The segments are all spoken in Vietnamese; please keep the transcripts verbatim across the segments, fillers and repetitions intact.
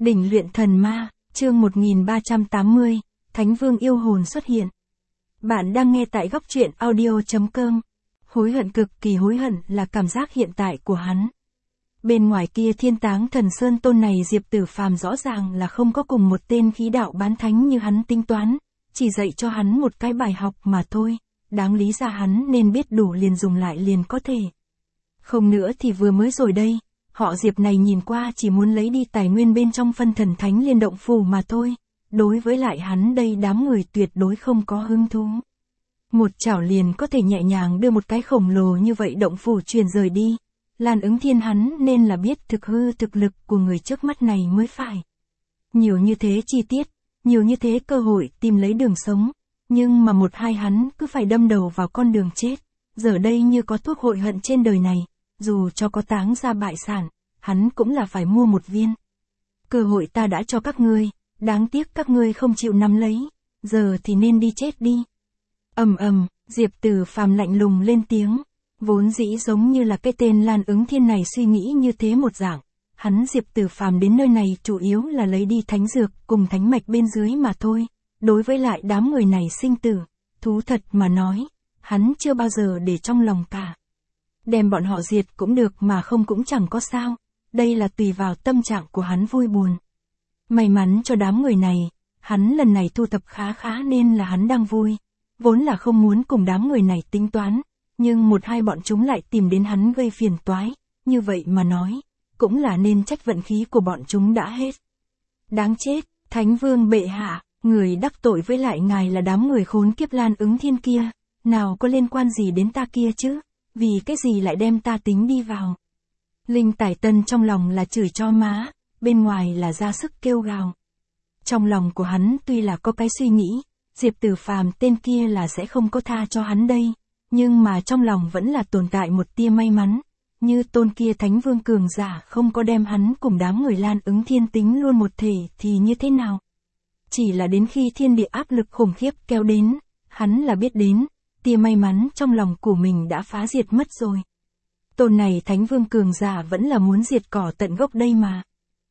Đỉnh luyện thần ma, chương một nghìn ba trăm tám mươi, Thánh Vương yêu hồn xuất hiện. Bạn đang nghe tại góc truyện audio chấm com. Hối hận, cực kỳ hối hận là cảm giác hiện tại của hắn. Bên ngoài kia Thiên Táng Thần Sơn tôn này Diệp Tử Phàm rõ ràng là không có cùng một tên khí đạo bán thánh như hắn tính toán, chỉ dạy cho hắn một cái bài học mà thôi, đáng lý ra hắn nên biết đủ liền dùng lại liền có thể. Không nữa thì vừa mới rồi đây, họ Diệp này nhìn qua chỉ muốn lấy đi tài nguyên bên trong phân thần thánh liên động phù mà thôi, đối với lại hắn đây đám người tuyệt đối không có hứng thú. Một chảo liền có thể nhẹ nhàng đưa một cái khổng lồ như vậy động phù truyền rời đi. Lan Ứng Thiên hắn nên là biết thực hư thực lực của người trước mắt này mới phải. Nhiều như thế chi tiết, nhiều như thế cơ hội tìm lấy đường sống, nhưng mà một hai hắn cứ phải đâm đầu vào con đường chết. Giờ đây như có thuốc hội hận trên đời này, dù cho có táng ra bại sản, hắn cũng là phải mua một viên. Cơ hội ta đã cho các ngươi, đáng tiếc các ngươi không chịu nắm lấy, giờ thì nên đi chết đi. Ầm ầm, Diệp Tử Phàm lạnh lùng lên tiếng. Vốn dĩ giống như là cái tên Lan Ứng Thiên này suy nghĩ như thế một dạng, hắn Diệp Tử Phàm đến nơi này chủ yếu là lấy đi thánh dược cùng thánh mạch bên dưới mà thôi, đối với lại đám người này sinh tử, thú thật mà nói, hắn chưa bao giờ để trong lòng cả. Đem bọn họ diệt cũng được mà không cũng chẳng có sao, đây là tùy vào tâm trạng của hắn vui buồn. May mắn cho đám người này, hắn lần này thu thập khá khá nên là hắn đang vui, vốn là không muốn cùng đám người này tính toán. Nhưng một hai bọn chúng lại tìm đến hắn gây phiền toái, như vậy mà nói, cũng là nên trách vận khí của bọn chúng đã hết. Đáng chết, Thánh Vương bệ hạ, người đắc tội với lại ngài là đám người khốn kiếp Lan Ứng Thiên kia, nào có liên quan gì đến ta kia chứ, vì cái gì lại đem ta tính đi vào. Linh Tải Tân trong lòng là chửi cho má, bên ngoài là ra sức kêu gào. Trong lòng của hắn tuy là có cái suy nghĩ, Diệp Tử Phàm tên kia là sẽ không có tha cho hắn đây. Nhưng mà trong lòng vẫn là tồn tại một tia may mắn, như tôn kia Thánh Vương cường giả không có đem hắn cùng đám người Lan Ứng Thiên tính luôn một thể thì như thế nào. Chỉ là đến khi thiên địa áp lực khủng khiếp kéo đến, hắn là biết đến, tia may mắn trong lòng của mình đã phá diệt mất rồi. Tôn này Thánh Vương cường giả vẫn là muốn diệt cỏ tận gốc đây mà.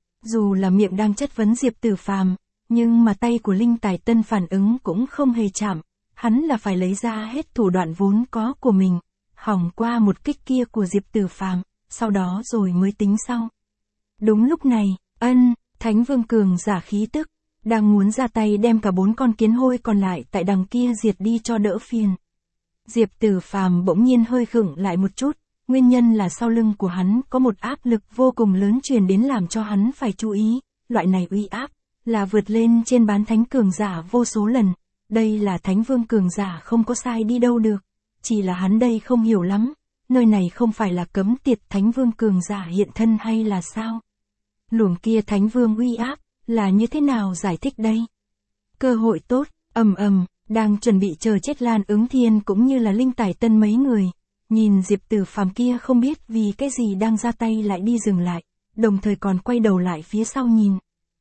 Dù là miệng đang chất vấn Diệp Tử Phàm, nhưng mà tay của Linh Tài Tân phản ứng cũng không hề chạm. Hắn là phải lấy ra hết thủ đoạn vốn có của mình, hỏng qua một kích kia của Diệp Tử Phàm, sau đó rồi mới tính sau. Đúng lúc này, ân, Thánh Vương cường giả khí tức, đang muốn ra tay đem cả bốn con kiến hôi còn lại tại đằng kia diệt đi cho đỡ phiền. Diệp Tử Phàm bỗng nhiên hơi khựng lại một chút, nguyên nhân là sau lưng của hắn có một áp lực vô cùng lớn truyền đến làm cho hắn phải chú ý, loại này uy áp, là vượt lên trên bán thánh cường giả vô số lần. Đây là Thánh Vương cường giả không có sai đi đâu được, chỉ là hắn đây không hiểu lắm, nơi này không phải là cấm tiệt Thánh Vương cường giả hiện thân hay là sao? Luồng kia Thánh Vương uy áp, là như thế nào giải thích đây? Cơ hội tốt, ầm ầm, đang chuẩn bị chờ chết Lan Ứng Thiên cũng như là Linh Tải Tân mấy người, nhìn Diệp Tử Phàm kia không biết vì cái gì đang ra tay lại đi dừng lại, đồng thời còn quay đầu lại phía sau nhìn.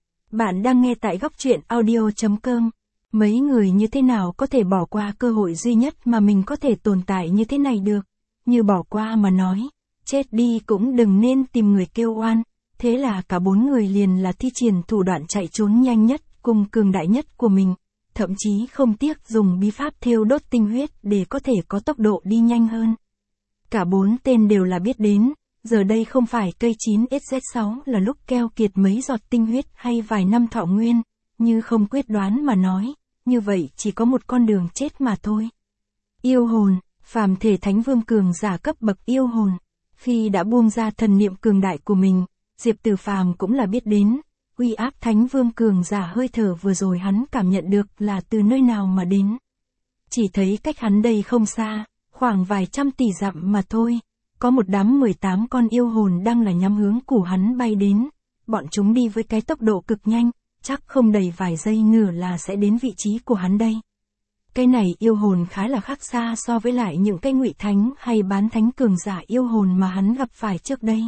Bạn đang nghe tại góc truyện audio chấm com. Mấy người như thế nào có thể bỏ qua cơ hội duy nhất mà mình có thể tồn tại như thế này được, như bỏ qua mà nói, chết đi cũng đừng nên tìm người kêu oan, thế là cả bốn người liền là thi triển thủ đoạn chạy trốn nhanh nhất cùng cường đại nhất của mình, thậm chí không tiếc dùng bí pháp thêu đốt tinh huyết để có thể có tốc độ đi nhanh hơn. Cả bốn tên đều là biết đến, giờ đây không phải cây chín S Z sáu là lúc keo kiệt mấy giọt tinh huyết hay vài năm thọ nguyên, như không quyết đoán mà nói. Như vậy chỉ có một con đường chết mà thôi. Yêu hồn, phàm thể Thánh Vương cường giả cấp bậc yêu hồn, khi đã buông ra thần niệm cường đại của mình, Diệp Tử Phàm cũng là biết đến, uy áp Thánh Vương cường giả hơi thở vừa rồi hắn cảm nhận được là từ nơi nào mà đến. Chỉ thấy cách hắn đây không xa, khoảng vài trăm tỷ dặm mà thôi, có một đám mười tám con yêu hồn đang là nhắm hướng của hắn bay đến, bọn chúng đi với cái tốc độ cực nhanh. Chắc không đầy vài giây nữa là sẽ đến vị trí của hắn đây. Cái này yêu hồn khá là khác xa so với lại những cái ngụy thánh hay bán thánh cường giả yêu hồn mà hắn gặp phải trước đây.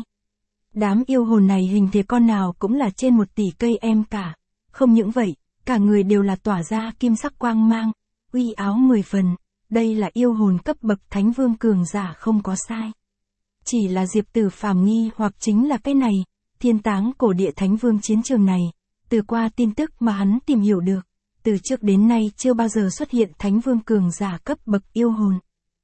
Đám yêu hồn này hình thể con nào cũng là trên một tỷ cây em cả. Không những vậy, cả người đều là tỏa ra kim sắc quang mang, uy áo mười phần. Đây là yêu hồn cấp bậc Thánh Vương cường giả không có sai. Chỉ là Diệp Tử Phàm nghi hoặc chính là cái này. thiên táng cổ địa Thánh Vương chiến trường này, từ qua tin tức mà hắn tìm hiểu được, từ trước đến nay chưa bao giờ xuất hiện Thánh Vương cường giả cấp bậc yêu hồn.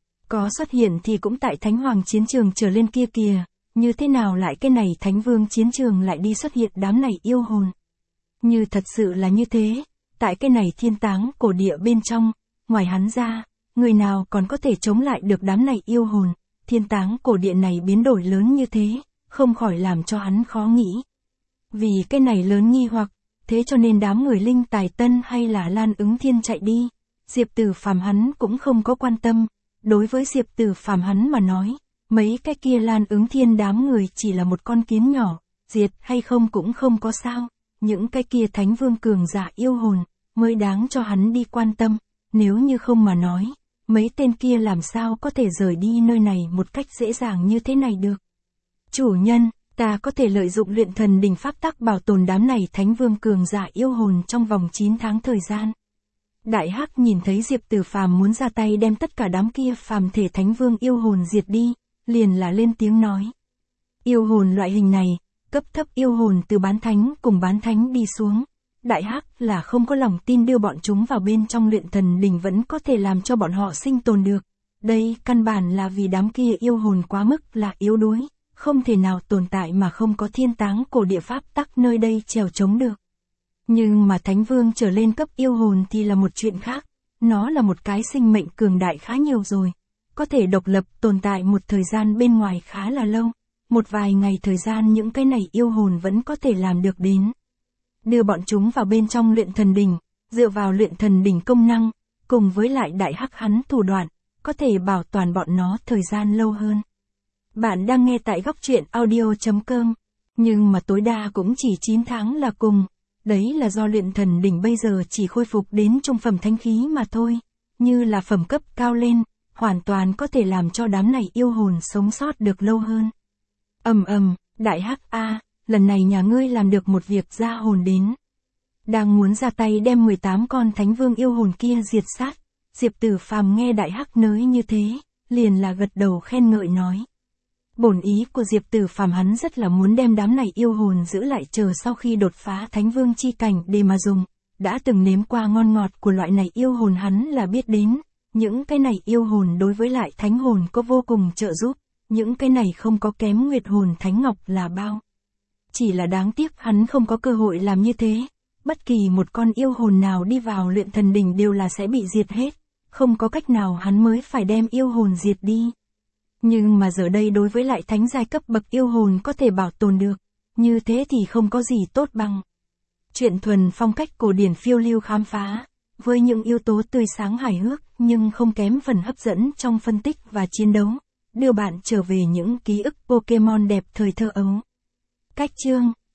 Có xuất hiện thì cũng tại Thánh Hoàng chiến trường trở lên kia kìa, như thế nào lại cái này Thánh Vương chiến trường lại đi xuất hiện đám này yêu hồn. Như thật sự là như thế, tại cái này thiên táng cổ địa bên trong, ngoài hắn ra, người nào còn có thể chống lại được đám này yêu hồn, thiên táng cổ địa này biến đổi lớn như thế, không khỏi làm cho hắn khó nghĩ. Vì cái này lớn nghi hoặc, thế cho nên đám người linh tài tân hay là Lan Ứng Thiên chạy đi, Diệp Tử Phàm hắn cũng không có quan tâm, đối với Diệp Tử Phàm hắn mà nói, mấy cái kia Lan Ứng Thiên đám người chỉ là một con kiến nhỏ, diệt hay không cũng không có sao, những cái kia Thánh Vương cường giả yêu hồn, mới đáng cho hắn đi quan tâm, nếu như không mà nói, mấy tên kia làm sao có thể rời đi nơi này một cách dễ dàng như thế này được. Chủ nhân, ta có thể lợi dụng luyện thần đỉnh pháp tắc bảo tồn đám này Thánh Vương cường giả yêu hồn trong vòng chín tháng thời gian. Đại Hắc nhìn thấy Diệp Tử Phàm muốn ra tay đem tất cả đám kia phàm thể Thánh Vương yêu hồn diệt đi, liền là lên tiếng nói. Yêu hồn loại hình này, cấp thấp yêu hồn từ bán thánh cùng bán thánh đi xuống. Đại Hắc là không có lòng tin đưa bọn chúng vào bên trong luyện thần đỉnh vẫn có thể làm cho bọn họ sinh tồn được. Đây căn bản là vì đám kia yêu hồn quá mức là yếu đuối, không thể nào tồn tại mà không có thiên táng cổ địa pháp tắc nơi đây trèo chống được. Nhưng mà Thánh Vương trở lên cấp yêu hồn thì là một chuyện khác, nó là một cái sinh mệnh cường đại khá nhiều rồi, có thể độc lập tồn tại một thời gian bên ngoài khá là lâu, một vài ngày thời gian những cái này yêu hồn vẫn có thể làm được đến. Đưa bọn chúng vào bên trong luyện thần đỉnh, dựa vào luyện thần đỉnh công năng, cùng với lại Đại Hắc hắn thủ đoạn, có thể bảo toàn bọn nó thời gian lâu hơn. Bạn đang nghe tại góc truyện audio chấm com, nhưng mà tối đa cũng chỉ chín tháng là cùng, đấy là do luyện thần đỉnh bây giờ chỉ khôi phục đến trung phẩm thánh khí mà thôi, như là phẩm cấp cao lên, hoàn toàn có thể làm cho đám này yêu hồn sống sót được lâu hơn. Ầm ầm, Đại Hắc a, lần này nhà ngươi làm được một việc ra hồn đến. Đang muốn ra tay đem mười tám con Thánh Vương yêu hồn kia diệt sát, Diệp Tử Phàm nghe Đại Hắc nói như thế, liền là gật đầu khen ngợi nói. Bổn ý của Diệp Tử Phàm hắn rất là muốn đem đám này yêu hồn giữ lại chờ sau khi đột phá Thánh Vương chi cảnh để mà dùng, đã từng nếm qua ngon ngọt của loại này yêu hồn hắn là biết đến, những cái này yêu hồn đối với lại thánh hồn có vô cùng trợ giúp, những cái này không có kém nguyệt hồn thánh ngọc là bao. Chỉ là đáng tiếc hắn không có cơ hội làm như thế, bất kỳ một con yêu hồn nào đi vào luyện thần đỉnh đều là sẽ bị diệt hết, không có cách nào hắn mới phải đem yêu hồn diệt đi. Nhưng mà giờ đây đối với lại thánh giai cấp bậc yêu hồn có thể bảo tồn được, như thế thì không có gì tốt bằng. Chuyện thuần phong cách cổ điển phiêu lưu khám phá, với những yếu tố tươi sáng hài hước nhưng không kém phần hấp dẫn trong phân tích và chiến đấu, đưa bạn trở về những ký ức Pokemon đẹp thời thơ ấu. Cách chương